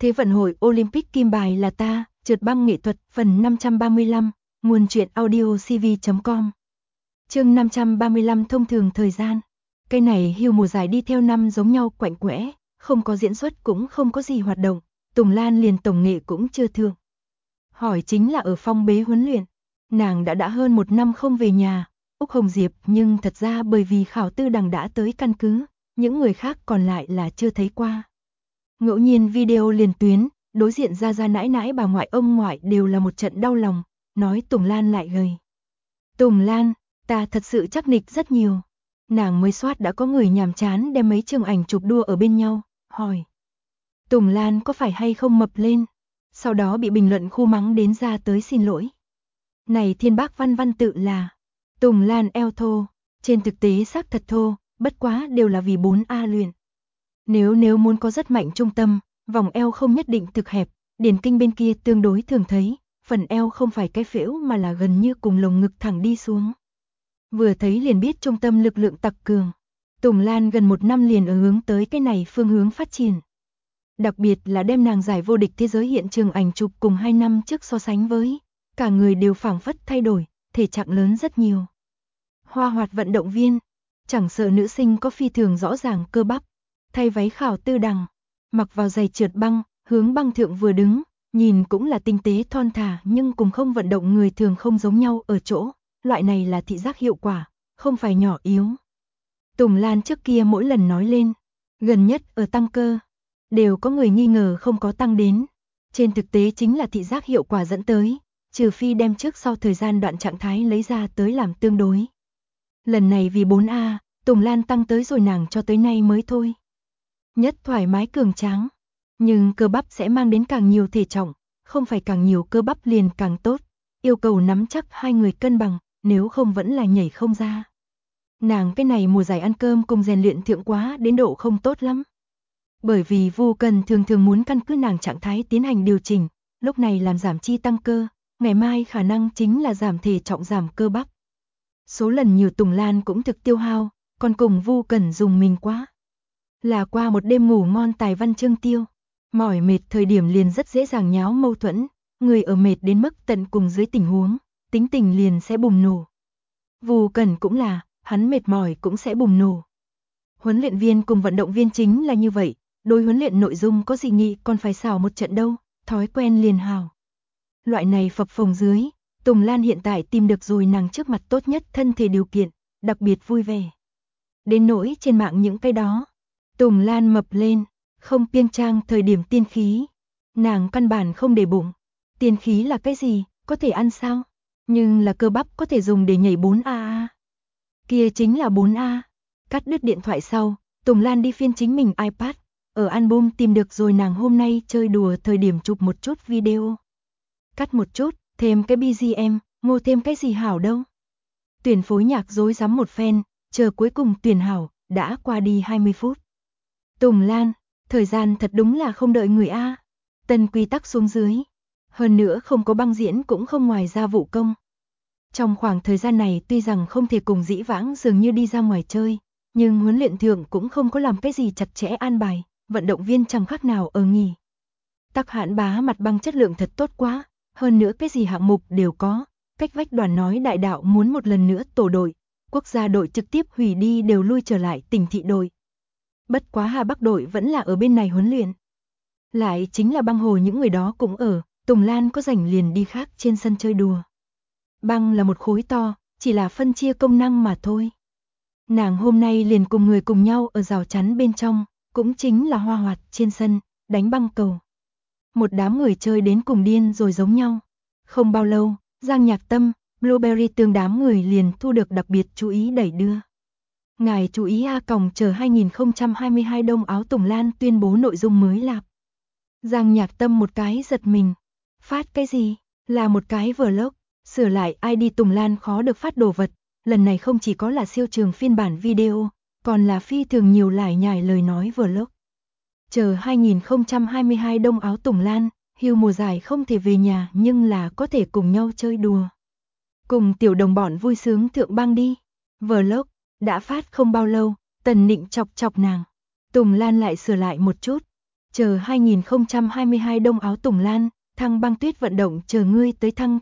Thế vận hội Olympic kim bài là ta, trượt băng nghệ thuật, phần 535, nguồn truyện audio cv.com. Chương 535 thông thường thời gian. Cái này hưu mùa giải đi theo năm giống nhau quạnh quẽ, không có diễn xuất cũng không có gì hoạt động, Tùng Lan liền tổng nghệ cũng chưa thượng. Hỏi chính là ở phong bế huấn luyện, nàng đã hơn 1 năm không về nhà, Úc Hồng Diệp nhưng thật ra bởi vì Khảo Tư Đằng đã tới căn cứ, những người khác còn lại là chưa thấy qua. Ngẫu nhiên video liền tuyến, đối diện ra nãi nãi bà ngoại ông ngoại đều là một trận đau lòng, nói Tùng Lan lại gầy. Tùng Lan, ta thật sự chắc nịch rất nhiều. Nàng mới soát đã có người nhàm chán đem mấy chương ảnh chụp đua ở bên nhau, hỏi. Tùng Lan có phải hay không mập lên? Sau đó bị bình luận khu mắng đến ra tới xin lỗi. Này Thiên Bác Văn tự là Tùng Lan eo thô, trên thực tế xác thật thô, bất quá đều là vì 4A luyện. Nếu muốn có rất mạnh trung tâm, vòng eo không nhất định thực hẹp, điển kinh bên kia tương đối thường thấy, phần eo không phải cái phễu mà là gần như cùng lồng ngực thẳng đi xuống. Vừa thấy liền biết trung tâm lực lượng tặc cường. Tùng Lan gần 1 năm liền ở hướng tới cái này phương hướng phát triển. Đặc biệt là đem nàng giải vô địch thế giới hiện trường ảnh chụp cùng 2 năm trước so sánh với, cả người đều phảng phất thay đổi, thể trạng lớn rất nhiều. Hoa hoạt vận động viên, chẳng sợ nữ sinh có phi thường rõ ràng cơ bắp, thay váy Khảo Tư Đằng, mặc vào giày trượt băng, hướng băng thượng vừa đứng, nhìn cũng là tinh tế thon thả nhưng cùng không vận động người thường không giống nhau ở chỗ, loại này là thị giác hiệu quả, không phải nhỏ yếu. Tùng Lan trước kia mỗi lần nói lên, gần nhất ở tăng cơ, đều có người nghi ngờ không có tăng đến. Trên thực tế chính là thị giác hiệu quả dẫn tới, trừ phi đem trước sau thời gian đoạn trạng thái lấy ra tới làm tương đối. Lần này vì 4A, Tùng Lan tăng tới rồi nàng cho tới nay mới thôi. Nhất thoải mái cường tráng, nhưng cơ bắp sẽ mang đến càng nhiều thể trọng, không phải càng nhiều cơ bắp liền càng tốt, yêu cầu nắm chắc hai người cân bằng, nếu không vẫn là nhảy không ra. Nàng cái này mùa giải ăn cơm cùng rèn luyện thượng quá đến độ không tốt lắm. Bởi vì Vu Cần thường muốn căn cứ nàng trạng thái tiến hành điều chỉnh, lúc này làm giảm chi tăng cơ, ngày mai khả năng chính là giảm thể trọng giảm cơ bắp. Số lần nhiều Tùng Lan cũng thực tiêu hao, còn cùng Vu Cần dùng mình quá. Là qua một đêm ngủ ngon tài văn chương tiêu, mỏi mệt thời điểm liền rất dễ dàng nháo mâu thuẫn, người ở mệt đến mức tận cùng dưới tình huống, tính tình liền sẽ bùng nổ. Vu Cần cũng là, hắn mệt mỏi cũng sẽ bùng nổ. Huấn luyện viên cùng vận động viên chính là như vậy, đối huấn luyện nội dung có gì nghị còn phải xảo một trận đâu, thói quen liền hào. Loại này phập phồng dưới, Tùng Lan hiện tại tìm được rồi nàng trước mặt tốt nhất thân thể điều kiện, đặc biệt vui vẻ. Đến nỗi trên mạng những cái đó, Tùng Lan mập lên, không piêng trang thời điểm tiên khí. Nàng căn bản không để bụng. Tiên khí là cái gì, có thể ăn sao? Nhưng là cơ bắp có thể dùng để nhảy 4A. Kia chính là 4A. Cắt đứt điện thoại sau, Tùng Lan đi phiên chính mình iPad. Ở album tìm được rồi nàng hôm nay chơi đùa thời điểm chụp một chút video. Cắt một chút, thêm cái BGM, ngô thêm cái gì hảo đâu. Tuyển phối nhạc rối rắm một phen, chờ cuối cùng tuyển hảo, đã qua đi 20 phút. Tùng Lan, thời gian thật đúng là không đợi người A. Tân quy tắc xuống dưới. Hơn nữa không có băng diễn cũng không ngoài ra vụ công. Trong khoảng thời gian này tuy rằng không thể cùng dĩ vãng dường như đi ra ngoài chơi, nhưng huấn luyện thượng cũng không có làm cái gì chặt chẽ an bài, vận động viên chẳng khác nào ở nghỉ. Tắc Hãn Bá mặt băng chất lượng thật tốt quá, hơn nữa cái gì hạng mục đều có, cách vách đoàn nói đại đạo muốn một lần nữa tổ đội, quốc gia đội trực tiếp hủy đi đều lui trở lại tỉnh thị đội. Bất quá Hà Bắc đội vẫn là ở bên này huấn luyện. Lại chính là băng hồ những người đó cũng ở, Tùng Lan có rảnh liền đi khác trên sân chơi đùa. Băng là một khối to, chỉ là phân chia công năng mà thôi. Nàng hôm nay liền cùng người cùng nhau ở rào chắn bên trong, cũng chính là hoa hoạt trên sân, đánh băng cầu. Một đám người chơi đến cùng điên rồi giống nhau. Không bao lâu, Giang Nhạc Tâm, Blueberry tương đám người liền thu được đặc biệt chú ý đẩy đưa. Ngài chú ý chờ 2022 đông áo Tùng Lan tuyên bố nội dung mới lạp. Giang Nhạc Tâm một cái giật mình. Phát cái gì? Là một cái vlog, sửa lại ID Tùng Lan khó được phát đồ vật. Lần này không chỉ có là siêu trường phiên bản video, còn là phi thường nhiều lải nhải lời nói vlog. Chờ 2022 đông áo Tùng Lan, hưu mùa giải không thể về nhà nhưng là có thể cùng nhau chơi đùa. Cùng tiểu đồng bọn vui sướng thượng băng đi. Vlog đã phát không bao lâu, Tần Nịnh chọc nàng. Tùng Lan lại sửa lại một chút. Chờ 2022 Đông Áo Tùng Lan, thăng băng tuyết vận động chờ ngươi tới thăng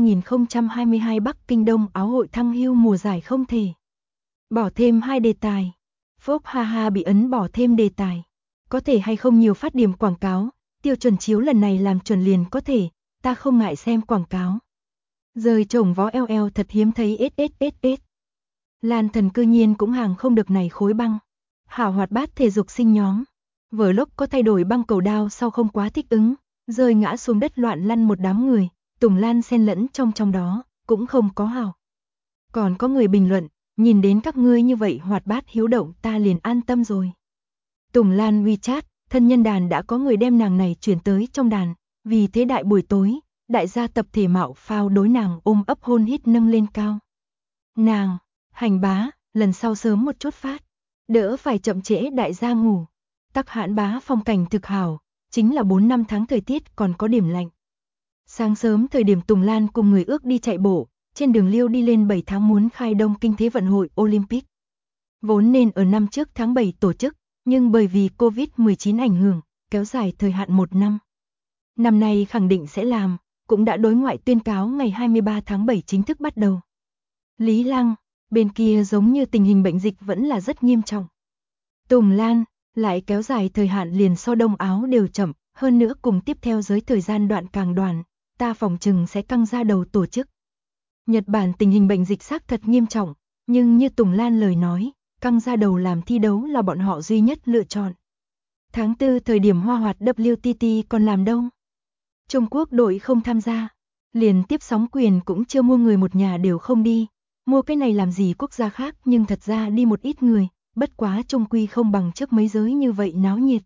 2022 Bắc Kinh Đông Áo hội thăng hưu mùa giải không thể. Bỏ thêm 2 đề tài. Phốp haha bị ấn bỏ thêm đề tài. Có thể hay không nhiều phát điểm quảng cáo, tiêu chuẩn chiếu lần này làm chuẩn liền có thể, ta không ngại xem quảng cáo. Rời chồng vó eo thật hiếm thấy SSSS. Lan Thần cư nhiên cũng hàng không được này khối băng. Hảo hoạt bát thể dục sinh nhóm. Vừa lúc có thay đổi băng cầu đao sau không quá thích ứng, rơi ngã xuống đất loạn lăn một đám người, Tùng Lan xen lẫn trong đó, cũng không có hảo. Còn có người bình luận, nhìn đến các ngươi như vậy hoạt bát hiếu động ta liền an tâm rồi. Tùng Lan WeChat, thân nhân đàn đã có người đem nàng này chuyển tới trong đàn, vì thế đại buổi tối, đại gia tập thể mạo phao đối nàng ôm ấp hôn hít nâng lên cao. Nàng, hành bá, lần sau sớm một chút phát, đỡ phải chậm trễ đại gia ngủ. Tắc Hãn bá phong cảnh thực hảo, chính là 4-5 tháng thời tiết còn có điểm lạnh. Sáng sớm thời điểm Tùng Lan cùng người ước đi chạy bộ, trên đường Liêu đi lên 7 tháng muốn khai Đông Kinh Thế vận hội Olympic. Vốn nên ở năm trước tháng 7 tổ chức, nhưng bởi vì Covid-19 ảnh hưởng, kéo dài thời hạn 1 năm. Năm nay khẳng định sẽ làm, cũng đã đối ngoại tuyên cáo ngày 23 tháng 7 chính thức bắt đầu. Lý Lăng, bên kia giống như tình hình bệnh dịch vẫn là rất nghiêm trọng. Tùng Lan, lại kéo dài thời hạn liền so Đông Áo đều chậm, hơn nữa cùng tiếp theo giới thời gian đoạn càng đoạn, ta phòng chừng sẽ căng ra đầu tổ chức. Nhật Bản tình hình bệnh dịch xác thật nghiêm trọng, nhưng như Tùng Lan lời nói, căng ra đầu làm thi đấu là bọn họ duy nhất lựa chọn. Tháng 4 thời điểm hoa hoạt WTT còn làm đâu? Trung Quốc đội không tham gia, liền tiếp sóng quyền cũng chưa mua người một nhà đều không đi, mua cái này làm gì quốc gia khác nhưng thật ra đi một ít người, bất quá trung quy không bằng trước mấy giới như vậy náo nhiệt.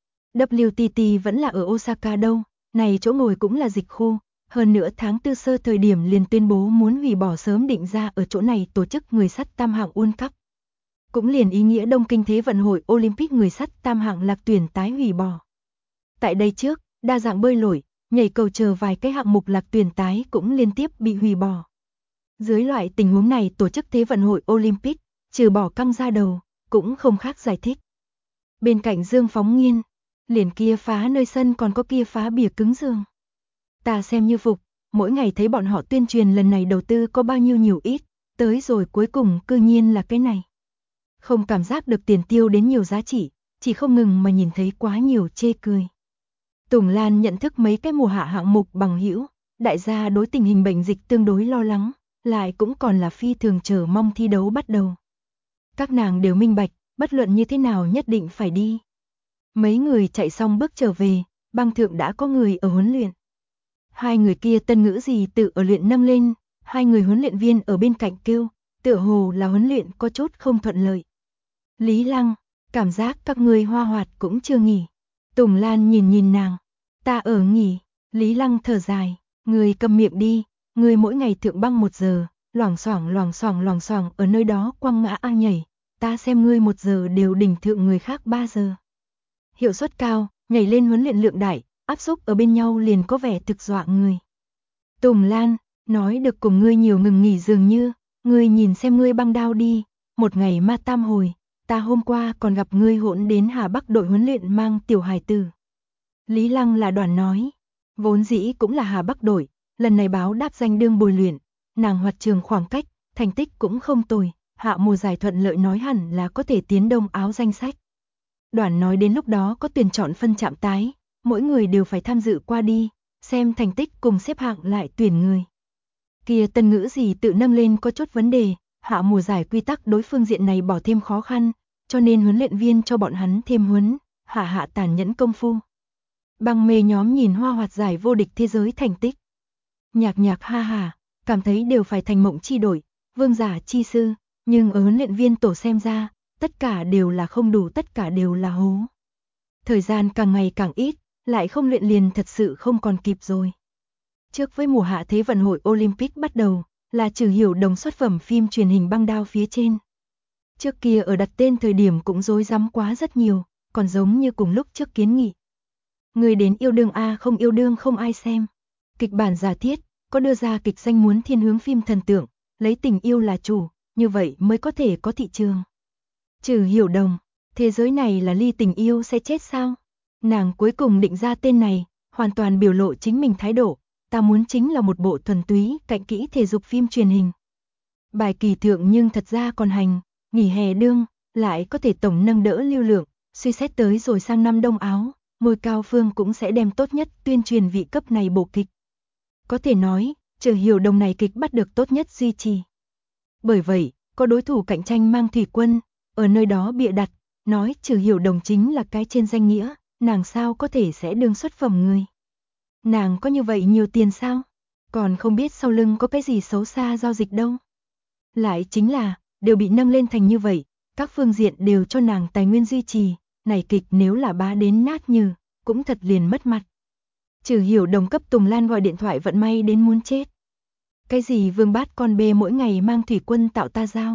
WTT vẫn là ở Osaka đâu, này chỗ ngồi cũng là dịch khu, hơn nữa tháng 4 sơ thời điểm liền tuyên bố muốn hủy bỏ sớm định ra ở chỗ này tổ chức người sắt tam hạng World Cup. Cũng liền ý nghĩa Đông Kinh Thế vận hội Olympic người sắt tam hạng lạc tuyển tái hủy bỏ. Tại đây trước, đa dạng bơi lội, nhảy cầu chờ vài cái hạng mục lạc tuyển tái cũng liên tiếp bị hủy bỏ. Dưới loại tình huống này tổ chức Thế vận hội Olympic, trừ bỏ căng ra đầu, cũng không khác giải thích. Bên cạnh Dương Phóng Nghiên, liền kia phá nơi sân còn có kia phá bìa cứng giường. Ta xem như phục, mỗi ngày thấy bọn họ tuyên truyền lần này đầu tư có bao nhiêu nhiều ít, tới rồi cuối cùng cư nhiên là cái này. Không cảm giác được tiền tiêu đến nhiều giá trị, chỉ không ngừng mà nhìn thấy quá nhiều chê cười. Tùng Lan nhận thức mấy cái mùa hạ hạng mục bằng hữu, đại gia đối tình hình bệnh dịch tương đối lo lắng, lại cũng còn là phi thường chờ mong thi đấu bắt đầu. Các nàng đều minh bạch, bất luận như thế nào nhất định phải đi. Mấy người chạy xong bước trở về, băng thượng đã có người ở huấn luyện. Hai người kia tân ngữ gì tự ở luyện nâng lên, hai người huấn luyện viên ở bên cạnh kêu, tựa hồ là huấn luyện có chút không thuận lợi. Lý Lăng, cảm giác các ngươi hoa hoạt cũng chưa nghỉ. Tùng Lan nhìn nàng, ta ở nghỉ. Lý Lăng thở dài, người câm miệng đi, người mỗi ngày thượng băng 1 giờ, loảng xoảng ở nơi đó quăng ngã a nhảy, ta xem ngươi 1 giờ đều đỉnh thượng người khác 3 giờ. Hiệu suất cao, nhảy lên huấn luyện lượng đại, áp xúc ở bên nhau liền có vẻ thực dọa người. Tùng Lan, nói được cùng ngươi nhiều ngừng nghỉ dường như, ngươi nhìn xem ngươi băng đao đi, một ngày ma tam hồi, ta hôm qua còn gặp ngươi hỗn đến Hà Bắc đội huấn luyện mang tiểu hài tử. Lý Lăng là đoàn nói, vốn dĩ cũng là Hà Bắc đội, lần này báo đáp danh đương bồi luyện, nàng hoạt trường khoảng cách, thành tích cũng không tồi, hạ mùa giải thuận lợi nói hẳn là có thể tiến Đông Áo danh sách. Đoàn nói đến lúc đó có tuyển chọn phân trạm tái, mỗi người đều phải tham dự qua đi, xem thành tích cùng xếp hạng lại tuyển người. Kia tân ngữ gì tự nâng lên có chút vấn đề, hạ mùa giải quy tắc đối phương diện này bỏ thêm khó khăn, cho nên huấn luyện viên cho bọn hắn thêm huấn, hạ tàn nhẫn công phu. Băng mê nhóm nhìn hoa hoạt giải vô địch thế giới thành tích. Nhạc ha hà, cảm thấy đều phải thành mộng chi đổi, vương giả chi sư, nhưng ở huấn luyện viên tổ xem ra, tất cả đều là không đủ, tất cả đều là hố. Thời gian càng ngày càng ít, lại không luyện liền thật sự không còn kịp rồi. Trước với mùa hạ Thế vận hội Olympic bắt đầu, là Trừ Hiểu Đồng xuất phẩm phim truyền hình băng đao phía trên. Trước kia ở đặt tên thời điểm cũng rối rắm quá rất nhiều, còn giống như cùng lúc trước kiến nghị. Người đến yêu đương a không yêu đương không ai xem. Kịch bản giả thiết, có đưa ra kịch danh muốn thiên hướng phim thần tượng, lấy tình yêu là chủ, như vậy mới có thể có thị trường. Trừ Hiểu Đồng, thế giới này là ly tình yêu sẽ chết sao? Nàng cuối cùng định ra tên này, hoàn toàn biểu lộ chính mình thái độ, ta muốn chính là một bộ thuần túy, cạnh kỹ thể dục phim truyền hình. Bài kỳ thượng nhưng thật ra còn hành, nghỉ hè đương, lại có thể tổng nâng đỡ lưu lượng, suy xét tới rồi sang năm đông áo, Ngôi Cao Phương cũng sẽ đem tốt nhất tuyên truyền vị cấp này bộ kịch. Có thể nói, Trừ Hiểu Đồng này kịch bắt được tốt nhất duy trì. Bởi vậy, có đối thủ cạnh tranh Mang Thủy Quân, ở nơi đó bịa đặt, nói Trừ Hiểu Đồng chính là cái trên danh nghĩa, nàng sao có thể sẽ đương xuất phẩm người. Nàng có như vậy nhiều tiền sao? Còn không biết sau lưng có cái gì xấu xa giao dịch đâu. Lại chính là, đều bị nâng lên thành như vậy, các phương diện đều cho nàng tài nguyên duy trì, này kịch nếu là bá đến nát như, cũng thật liền mất mặt. Trừ Hiểu Đồng cấp Tùng Lan gọi điện thoại vận may đến muốn chết. Cái gì Vương Bát con bê mỗi ngày Mang Thủy Quân tạo ta giao?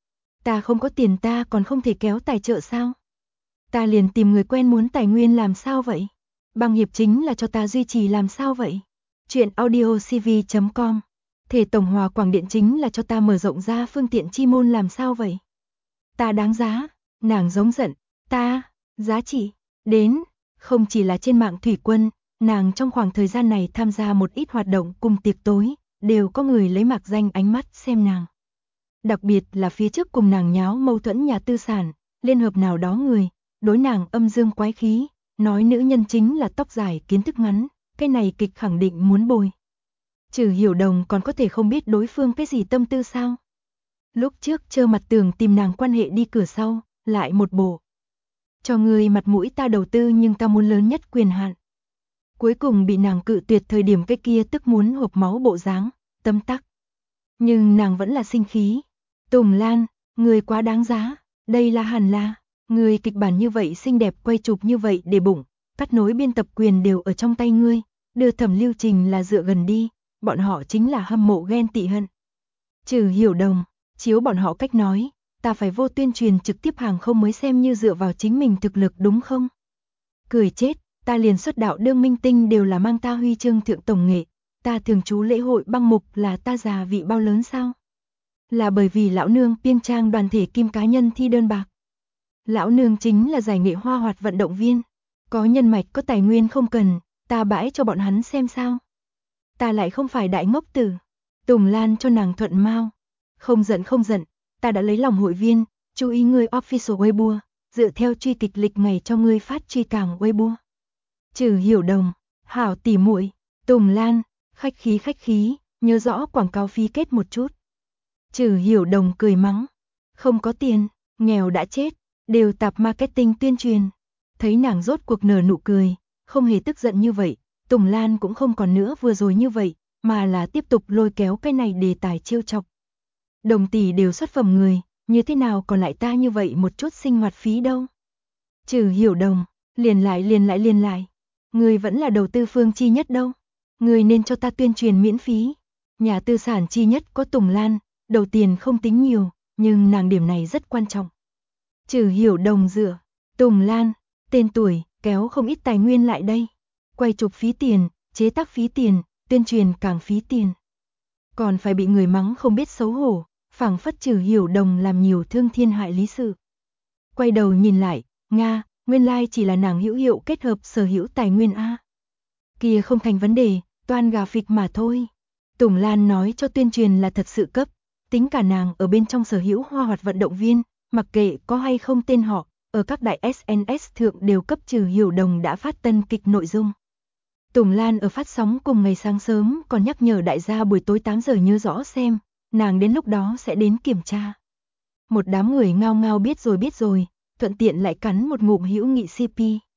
Ta không có tiền ta còn không thể kéo tài trợ sao? Ta liền tìm người quen muốn tài nguyên làm sao vậy? Băng hiệp chính là cho ta duy trì làm sao vậy? Chuyện audiocv.com. Thể tổng hòa quảng điện chính là cho ta mở rộng ra phương tiện chi môn làm sao vậy? Ta đáng giá, nàng giống giận, ta, giá trị, đến, không chỉ là trên mạng Thủy Quân, nàng trong khoảng thời gian này tham gia một ít hoạt động cùng tiệc tối, đều có người lấy mạc danh ánh mắt xem nàng. Đặc biệt là phía trước cùng nàng nháo mâu thuẫn nhà tư sản, liên hợp nào đó người, đối nàng âm dương quái khí, nói nữ nhân chính là tóc dài kiến thức ngắn, cái này kịch khẳng định muốn bồi. Trừ Hiểu Đồng còn có thể không biết đối phương cái gì tâm tư sao? Lúc trước trơ mặt tường tìm nàng quan hệ đi cửa sau, lại một bộ. Cho người mặt mũi ta đầu tư nhưng ta muốn lớn nhất quyền hạn. Cuối cùng bị nàng cự tuyệt thời điểm cái kia tức muốn hộp máu bộ dáng, tâm tắc. Nhưng nàng vẫn là sinh khí. Tùng Lan, người quá đáng giá, đây là hẳn là, người kịch bản như vậy xinh đẹp quay chụp như vậy để bụng, cắt nối biên tập quyền đều ở trong tay ngươi, đưa thẩm lưu trình là dựa gần đi, bọn họ chính là hâm mộ ghen tị hận. Trừ Hiểu Đồng, chiếu bọn họ cách nói, ta phải vô tuyên truyền trực tiếp hàng không mới xem như dựa vào chính mình thực lực đúng không? Cười chết, ta liền xuất đạo đương minh tinh đều là mang ta huy chương thượng tổng nghệ, ta thường trú lễ hội băng mục là ta già vị bao lớn sao? Là bởi vì lão nương piêng trang đoàn thể kim cá nhân thi đơn bạc. Lão nương chính là giải nghệ hoa hoạt vận động viên, có nhân mạch có tài nguyên không cần, ta bãi cho bọn hắn xem sao? Ta lại không phải đại ngốc tử. Tùng Lan cho nàng thuận mau. Không giận, ta đã lấy lòng hội viên, chú ý ngươi official Weibo, dựa theo truy kịch lịch ngày cho ngươi phát truy cảng Weibo. Trừ Hiểu Đồng, hảo tỉ muội, Tùng Lan, khách khí, nhớ rõ quảng cáo phí kết một chút. Trừ Hiểu Đồng cười mắng, không có tiền, nghèo đã chết, đều tạp marketing tuyên truyền. Thấy nàng rốt cuộc nở nụ cười, không hề tức giận như vậy, Tùng Lan cũng không còn nữa vừa rồi như vậy, mà là tiếp tục lôi kéo cái này đề tài trêu chọc. Đồng tỷ đều xuất phẩm người, như thế nào còn lại ta như vậy một chút sinh hoạt phí đâu. Trừ Hiểu Đồng, liền lại. Người vẫn là đầu tư phương chi nhất đâu. Người nên cho ta tuyên truyền miễn phí. Nhà tư sản chi nhất có Tùng Lan, đầu tiền không tính nhiều, nhưng nàng điểm này rất quan trọng. Trừ Hiểu Đồng dựa, Tùng Lan, tên tuổi, kéo không ít tài nguyên lại đây. Quay chụp phí tiền, chế tác phí tiền, tuyên truyền càng phí tiền. Còn phải bị người mắng không biết xấu hổ, phảng phất Trừ Hiểu Đồng làm nhiều thương thiên hại lý sự. Quay đầu nhìn lại, Nga, nguyên lai chỉ là nàng hữu hiệu kết hợp sở hữu tài nguyên A. Kia không thành vấn đề, toan gà phịch mà thôi. Tùng Lan nói cho tuyên truyền là thật sự cấp, tính cả nàng ở bên trong sở hữu hoa hoạt vận động viên, mặc kệ có hay không tên họ, ở các đại SNS thượng đều cấp Trừ Hiểu Đồng đã phát tân kịch nội dung. Tùng Lan ở phát sóng cùng ngày sáng sớm còn nhắc nhở đại gia buổi tối 8 giờ nhớ rõ xem, nàng đến lúc đó sẽ đến kiểm tra. Một đám người ngao ngao biết rồi, thuận tiện lại cắn một ngụm hữu nghị CP.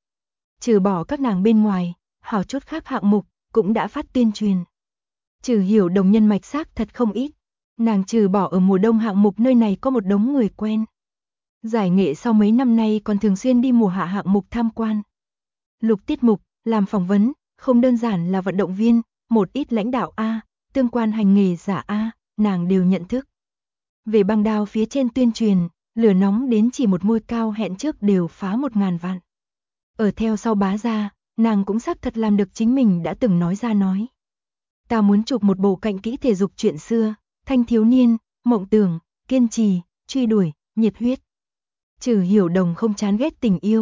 Trừ bỏ các nàng bên ngoài, hảo chút khác hạng mục, cũng đã phát tuyên truyền. Trừ Hiểu Đồng nhân mạch xác thật không ít, nàng trừ bỏ ở mùa đông hạng mục nơi này có một đống người quen. Giải nghệ sau mấy năm nay còn thường xuyên đi mùa hạ hạng mục tham quan. Lục tiết mục, làm phỏng vấn, không đơn giản là vận động viên, một ít lãnh đạo A, tương quan hành nghề giả A, nàng đều nhận thức. Về băng đao phía trên tuyên truyền, lửa nóng đến chỉ một ngôi cao hẹn trước đều phá 1000 vạn. Ở theo sau bá ra, nàng cũng xác thật làm được chính mình đã từng nói ra nói. Ta muốn chụp một bộ cạnh kỹ thể dục chuyện xưa, thanh thiếu niên, mộng tưởng, kiên trì, truy đuổi, nhiệt huyết. Trừ Hiểu Đồng không chán ghét tình yêu,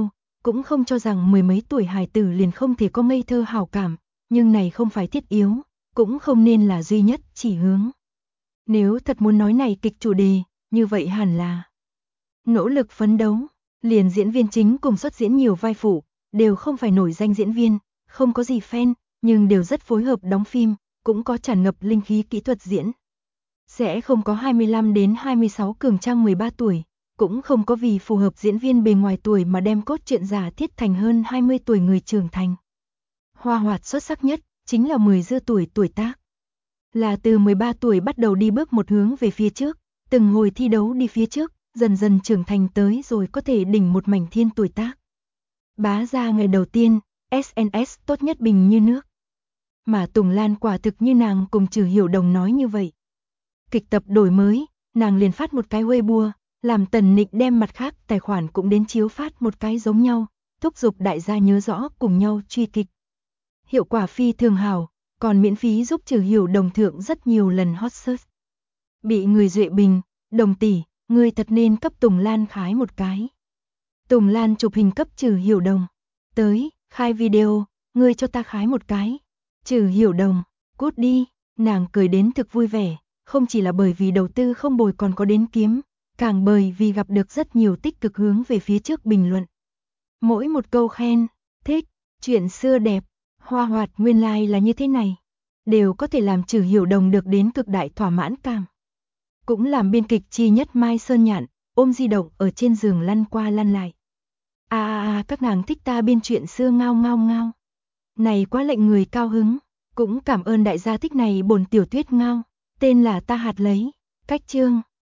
cũng không cho rằng mười mấy tuổi hài tử liền không thể có ngây thơ hảo cảm, nhưng này không phải thiết yếu, cũng không nên là duy nhất chỉ hướng. Nếu thật muốn nói này kịch chủ đề, như vậy hẳn là nỗ lực phấn đấu, liền diễn viên chính cùng xuất diễn nhiều vai phụ, đều không phải nổi danh diễn viên, không có gì fan, nhưng đều rất phối hợp đóng phim, cũng có tràn ngập linh khí kỹ thuật diễn. Sẽ không có 25 đến 26 cường trang 13 tuổi, cũng không có vì phù hợp diễn viên bề ngoài tuổi mà đem cốt truyện giả thiết thành hơn 20 tuổi người trưởng thành. Hoa Hoạt xuất sắc nhất, chính là 10 dư tuổi tuổi tác. Là từ 13 tuổi bắt đầu đi bước một hướng về phía trước, từng hồi thi đấu đi phía trước, dần dần trưởng thành tới rồi có thể đỉnh một mảnh thiên tuổi tác. Bá ra ngày đầu tiên, SNS tốt nhất bình như nước. Mà Tùng Lan quả thực như nàng cùng Trừ Hiểu Đồng nói như vậy. Kịch tập đổi mới, nàng liền phát một cái Weibo, làm Tần Nịch đem mặt khác tài khoản cũng đến chiếu phát một cái giống nhau, thúc giục đại gia nhớ rõ cùng nhau truy kịch. Hiệu quả phi thường hảo, còn miễn phí giúp Trừ Hiểu Đồng thượng rất nhiều lần hot search. Bị người duệ bình, Đồng tỷ, ngươi thật nên cấp Tùng Lan khái một cái. Tùng Lan chụp hình cấp Trừ Hiểu Đồng. Tới, khai video, ngươi cho ta khái một cái. Trừ Hiểu Đồng, cút đi, nàng cười đến thực vui vẻ, không chỉ là bởi vì đầu tư không bồi còn có đến kiếm, càng bởi vì gặp được rất nhiều tích cực hướng về phía trước bình luận. Mỗi một câu khen, thích, chuyện xưa đẹp, Hoa Hoạt nguyên lai là như thế này, đều có thể làm Trừ Hiểu Đồng được đến cực đại thỏa mãn cảm. Cũng làm biên kịch chi nhất Mai Sơn Nhạn, ôm di động ở trên giường lăn qua lăn lại. Các nàng thích ta biên chuyện xưa ngao ngao ngao. Này quá lệnh người cao hứng, cũng cảm ơn đại gia thích này bổn tiểu thuyết ngao, tên là Ta Hạt Lấy, cách chương.